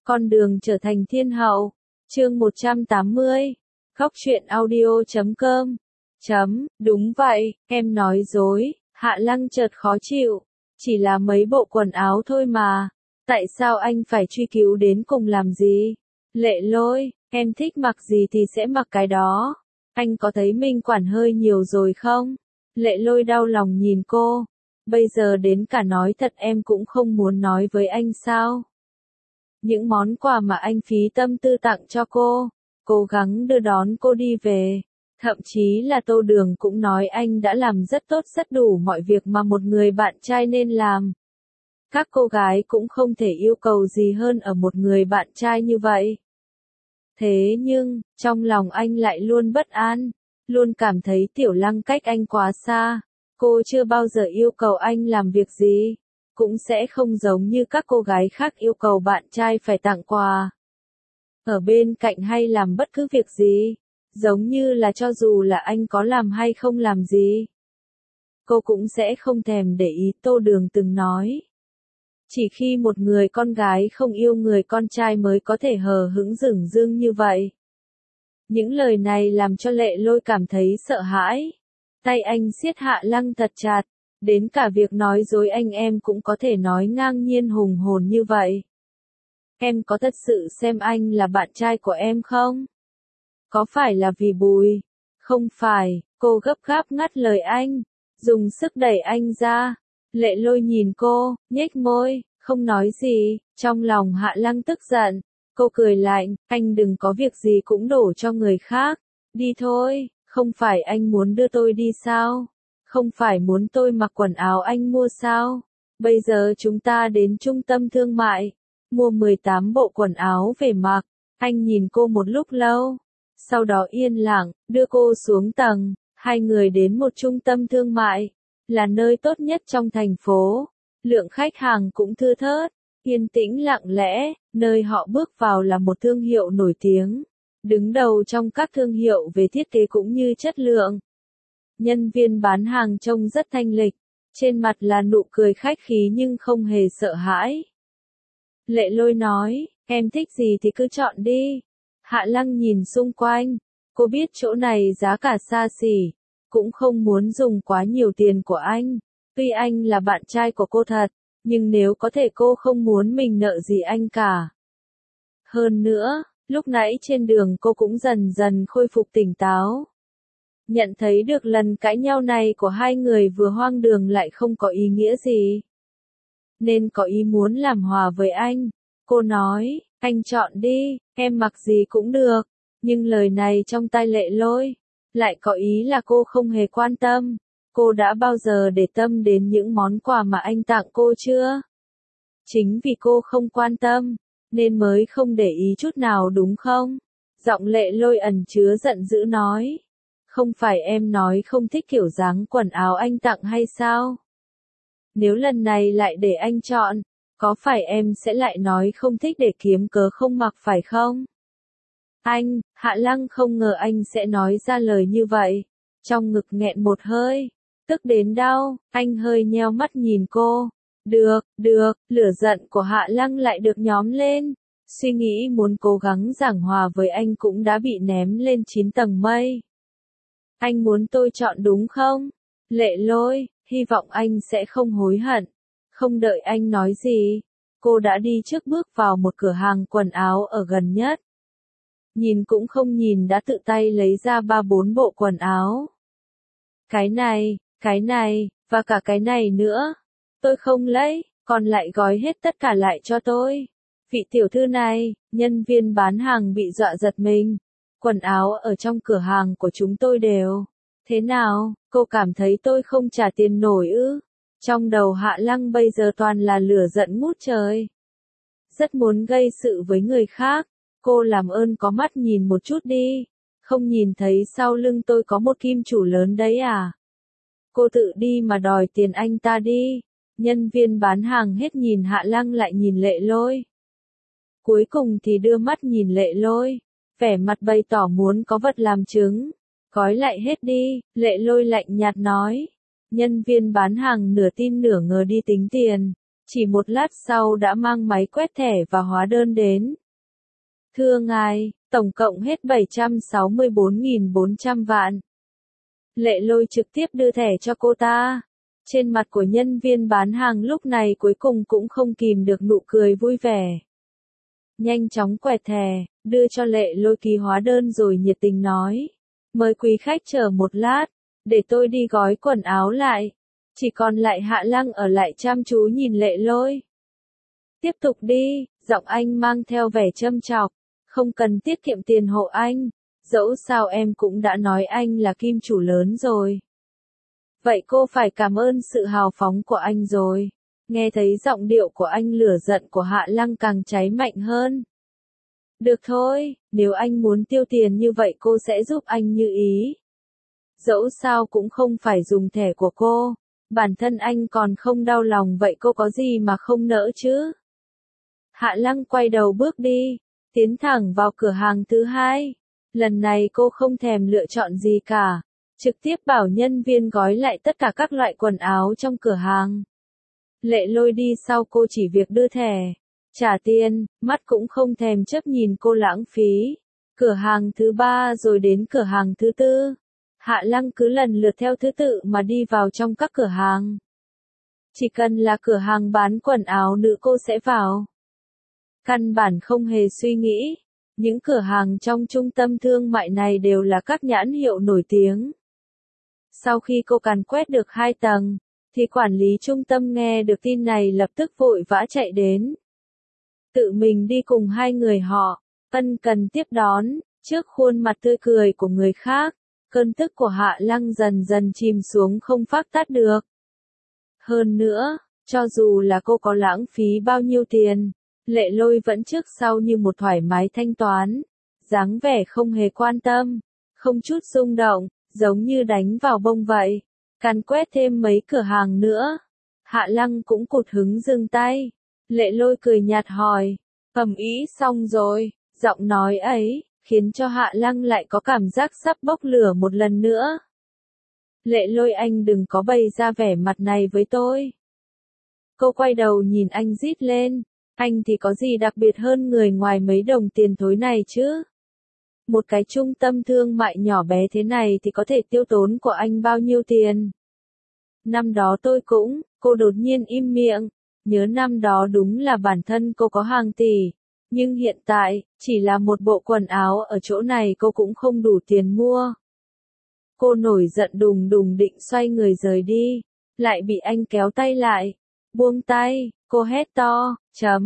Con đường trở thành thiên hậu. Chương 180. Khóc chuyện audio.com. Đúng vậy, em nói dối. Hạ Lăng chợt khó chịu. Chỉ là mấy bộ quần áo thôi mà. Tại sao anh phải truy cứu đến cùng làm gì? Lệ Lôi, em thích mặc gì thì sẽ mặc cái đó. Anh có thấy mình quản hơi nhiều rồi không? Lệ Lôi đau lòng nhìn cô. Bây giờ đến cả nói thật em cũng không muốn nói với anh sao? Những món quà mà anh phí tâm tư tặng cho cô, cố gắng đưa đón cô đi về. Thậm chí là Tô Đường cũng nói anh đã làm rất tốt rất đủ mọi việc mà một người bạn trai nên làm. Các cô gái cũng không thể yêu cầu gì hơn ở một người bạn trai như vậy. Thế nhưng, trong lòng anh lại luôn bất an, luôn cảm thấy Tiểu Lăng cách anh quá xa. Cô chưa bao giờ yêu cầu anh làm việc gì, cũng sẽ không giống như các cô gái khác yêu cầu bạn trai phải tặng quà, ở bên cạnh hay làm bất cứ việc gì, giống như là cho dù là anh có làm hay không làm gì, cô cũng sẽ không thèm để ý. Tô Đường từng nói, chỉ khi một người con gái không yêu người con trai mới có thể hờ hững dửng dưng như vậy. Những lời này làm cho Lệ Lôi cảm thấy sợ hãi. Tay anh siết Hạ Lăng thật chặt, đến cả việc nói dối anh em cũng có thể nói ngang nhiên hùng hồn như vậy. Em có thật sự xem anh là bạn trai của em không? Có phải là vì Bùi? Không phải, cô gấp gáp ngắt lời anh, dùng sức đẩy anh ra. Lệ Lôi nhìn cô, nhếch môi, không nói gì. Trong lòng Hạ Lăng tức giận, cô cười lạnh, anh đừng có việc gì cũng đổ cho người khác. Đi thôi, không phải anh muốn đưa tôi đi sao? Không phải muốn tôi mặc quần áo anh mua sao? Bây giờ chúng ta đến trung tâm thương mại, mua 18 bộ quần áo về mặc. Anh nhìn cô một lúc lâu, sau đó yên lặng, đưa cô xuống tầng. Hai người đến một trung tâm thương mại, là nơi tốt nhất trong thành phố. Lượng khách hàng cũng thưa thớt, yên tĩnh lặng lẽ. Nơi họ bước vào là một thương hiệu nổi tiếng, đứng đầu trong các thương hiệu về thiết kế cũng như chất lượng. Nhân viên bán hàng trông rất thanh lịch, trên mặt là nụ cười khách khí nhưng không hề sợ hãi. Lệ Lôi nói, em thích gì thì cứ chọn đi. Hạ Lăng nhìn xung quanh, cô biết chỗ này giá cả xa xỉ, cũng không muốn dùng quá nhiều tiền của anh. Tuy anh là bạn trai của cô thật, nhưng nếu có thể cô không muốn mình nợ gì anh cả. Hơn nữa, lúc nãy trên đường cô cũng dần dần khôi phục tỉnh táo. Nhận thấy được lần cãi nhau này của hai người vừa hoang đường lại không có ý nghĩa gì, nên có ý muốn làm hòa với anh. Cô nói, anh chọn đi, em mặc gì cũng được. Nhưng lời này trong tai Lệ Lôi lại có ý là cô không hề quan tâm. Cô đã bao giờ để tâm đến những món quà mà anh tặng cô chưa? Chính vì cô không quan tâm, nên mới không để ý chút nào đúng không? Giọng Lệ Lôi ẩn chứa giận dữ nói. Không phải em nói không thích kiểu dáng quần áo anh tặng hay sao? Nếu lần này lại để anh chọn, có phải em sẽ lại nói không thích để kiếm cớ không mặc phải không? Anh, Hạ Lăng không ngờ anh sẽ nói ra lời như vậy. Trong ngực nghẹn một hơi, tức đến đau, anh hơi nheo mắt nhìn cô. Được, lửa giận của Hạ Lăng lại được nhóm lên. Suy nghĩ muốn cố gắng giảng hòa với anh cũng đã bị ném lên 9 tầng mây. Anh muốn tôi chọn đúng không? Lệ Lôi, hy vọng anh sẽ không hối hận. Không đợi anh nói gì, cô đã đi trước bước vào một cửa hàng quần áo ở gần nhất. Nhìn cũng không nhìn đã tự tay lấy ra 3-4 bộ quần áo. Cái này, và cả cái này nữa. Tôi không lấy, còn lại gói hết tất cả lại cho tôi. Vị tiểu thư này, nhân viên bán hàng bị dọa giật mình. Quần áo ở trong cửa hàng của chúng tôi đều. Thế nào, cô cảm thấy tôi không trả tiền nổi ư? Trong đầu Hạ Lăng bây giờ toàn là lửa giận ngút trời. Rất muốn gây sự với người khác. Cô làm ơn có mắt nhìn một chút đi. Không nhìn thấy sau lưng tôi có một kim chủ lớn đấy à? Cô tự đi mà đòi tiền anh ta đi. Nhân viên bán hàng hết nhìn Hạ Lăng lại nhìn Lệ Lôi. Cuối cùng thì đưa mắt nhìn Lệ Lôi, vẻ mặt bày tỏ muốn có vật làm chứng. Gói lại hết đi, Lệ Lôi lạnh nhạt nói. Nhân viên bán hàng nửa tin nửa ngờ đi tính tiền. Chỉ một lát sau đã mang máy quét thẻ và hóa đơn đến. Thưa ngài, tổng cộng hết 764.400 vạn. Lệ Lôi trực tiếp đưa thẻ cho cô ta. Trên mặt của nhân viên bán hàng lúc này cuối cùng cũng không kìm được nụ cười vui vẻ. Nhanh chóng quẹt thẻ, đưa cho Lệ Lôi ký hóa đơn rồi nhiệt tình nói. Mời quý khách chờ một lát, để tôi đi gói quần áo lại. Chỉ còn lại Hạ Lăng ở lại chăm chú nhìn Lệ Lôi. Tiếp tục đi, giọng anh mang theo vẻ châm chọc. Không cần tiết kiệm tiền hộ anh. Dẫu sao em cũng đã nói anh là kim chủ lớn rồi. Vậy cô phải cảm ơn sự hào phóng của anh rồi. Nghe thấy giọng điệu của anh lửa giận của Hạ Lăng càng cháy mạnh hơn. Được thôi, nếu anh muốn tiêu tiền như vậy cô sẽ giúp anh như ý. Dẫu sao cũng không phải dùng thẻ của cô. Bản thân anh còn không đau lòng vậy cô có gì mà không nỡ chứ. Hạ Lăng quay đầu bước đi, tiến thẳng vào cửa hàng thứ hai. Lần này cô không thèm lựa chọn gì cả. Trực tiếp bảo nhân viên gói lại tất cả các loại quần áo trong cửa hàng. Lệ Lôi đi sau cô chỉ việc đưa thẻ, trả tiền, mắt cũng không thèm chớp nhìn cô lãng phí. Cửa hàng thứ ba rồi đến cửa hàng thứ tư. Hạ Lăng cứ lần lượt theo thứ tự mà đi vào trong các cửa hàng. Chỉ cần là cửa hàng bán quần áo nữ cô sẽ vào. Căn bản không hề suy nghĩ. Những cửa hàng trong trung tâm thương mại này đều là các nhãn hiệu nổi tiếng. Sau khi cô càn quét được 2 tầng, thì quản lý trung tâm nghe được tin này lập tức vội vã chạy đến. Tự mình đi cùng hai người họ, ân cần tiếp đón, trước khuôn mặt tươi cười của người khác, cơn tức của Hạ Lăng dần dần chìm xuống không phát tát được. Hơn nữa, cho dù là cô có lãng phí bao nhiêu tiền, Lệ Lôi vẫn trước sau như một thoải mái thanh toán, dáng vẻ không hề quan tâm, không chút rung động, giống như đánh vào bông vậy. Càn quét thêm mấy cửa hàng nữa. Hạ Lăng cũng cụt hứng dừng tay. Lệ Lôi cười nhạt hỏi, ầm ĩ xong rồi, giọng nói ấy, khiến cho Hạ Lăng lại có cảm giác sắp bốc lửa một lần nữa. Lệ Lôi anh đừng có bày ra vẻ mặt này với tôi. Cô quay đầu nhìn anh rít lên, anh thì có gì đặc biệt hơn người ngoài mấy đồng tiền thối này chứ? Một cái trung tâm thương mại nhỏ bé thế này thì có thể tiêu tốn của anh bao nhiêu tiền? Năm đó tôi cũng, cô đột nhiên im miệng, nhớ năm đó đúng là bản thân cô có hàng tỷ, nhưng hiện tại, chỉ là một bộ quần áo ở chỗ này cô cũng không đủ tiền mua. Cô nổi giận đùng đùng định xoay người rời đi, lại bị anh kéo tay lại, buông tay, cô hét to,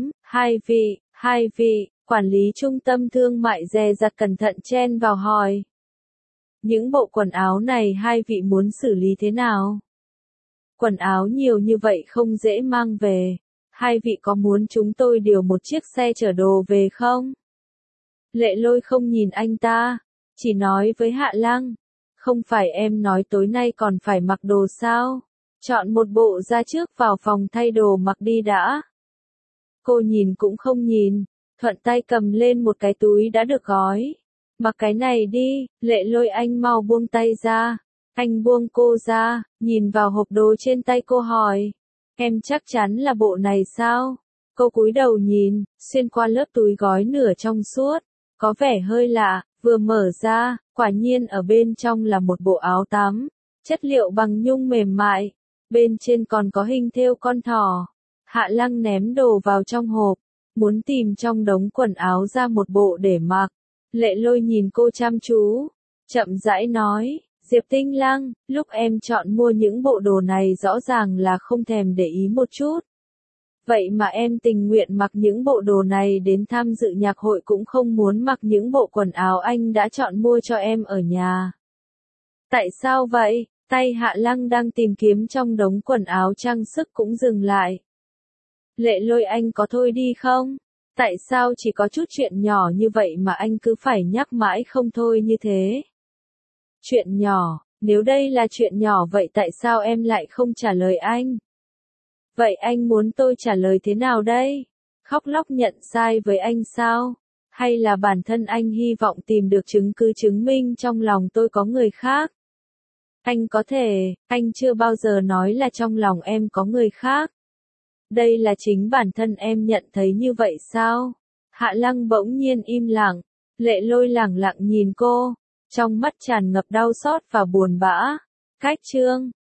hai vị. Quản lý trung tâm thương mại dè dặt cẩn thận chen vào hỏi. Những bộ quần áo này hai vị muốn xử lý thế nào? Quần áo nhiều như vậy không dễ mang về. Hai vị có muốn chúng tôi điều một chiếc xe chở đồ về không? Lệ Lôi không nhìn anh ta, chỉ nói với Hạ Lăng. Không phải em nói tối nay còn phải mặc đồ sao? Chọn một bộ ra trước vào phòng thay đồ mặc đi đã. Cô nhìn cũng không nhìn. Thuận tay cầm lên một cái túi đã được gói. Mặc cái này đi, Lệ Lôi anh mau buông tay ra. Anh buông cô ra, nhìn vào hộp đồ trên tay cô hỏi. Em chắc chắn là bộ này sao? Cô cúi đầu nhìn, xuyên qua lớp túi gói nửa trong suốt. Có vẻ hơi lạ, vừa mở ra, quả nhiên ở bên trong là một bộ áo tắm. Chất liệu bằng nhung mềm mại. Bên trên còn có hình thêu con thỏ. Hạ Lăng ném đồ vào trong hộp. Muốn tìm trong đống quần áo ra một bộ để mặc. Lệ Lôi nhìn cô chăm chú, chậm rãi nói, Diệp Tinh Lăng, lúc em chọn mua những bộ đồ này rõ ràng là không thèm để ý một chút. Vậy mà em tình nguyện mặc những bộ đồ này đến tham dự nhạc hội cũng không muốn mặc những bộ quần áo anh đã chọn mua cho em ở nhà. Tại sao vậy? Tay Hạ Lăng đang tìm kiếm trong đống quần áo trang sức cũng dừng lại. Lệ Lôi anh có thôi đi không? Tại sao chỉ có chút chuyện nhỏ như vậy mà anh cứ phải nhắc mãi không thôi như thế? Chuyện nhỏ, nếu đây là chuyện nhỏ vậy tại sao em lại không trả lời anh? Vậy anh muốn tôi trả lời thế nào đây? Khóc lóc nhận sai với anh sao? Hay là bản thân anh hy vọng tìm được chứng cứ chứng minh trong lòng tôi có người khác? Anh có thể, anh chưa bao giờ nói là trong lòng em có người khác. Đây là chính bản thân em nhận thấy như vậy sao? Hạ Lăng bỗng nhiên im lặng, Lệ Lôi lẳng lặng nhìn cô, trong mắt tràn ngập đau xót và buồn bã. Cách chương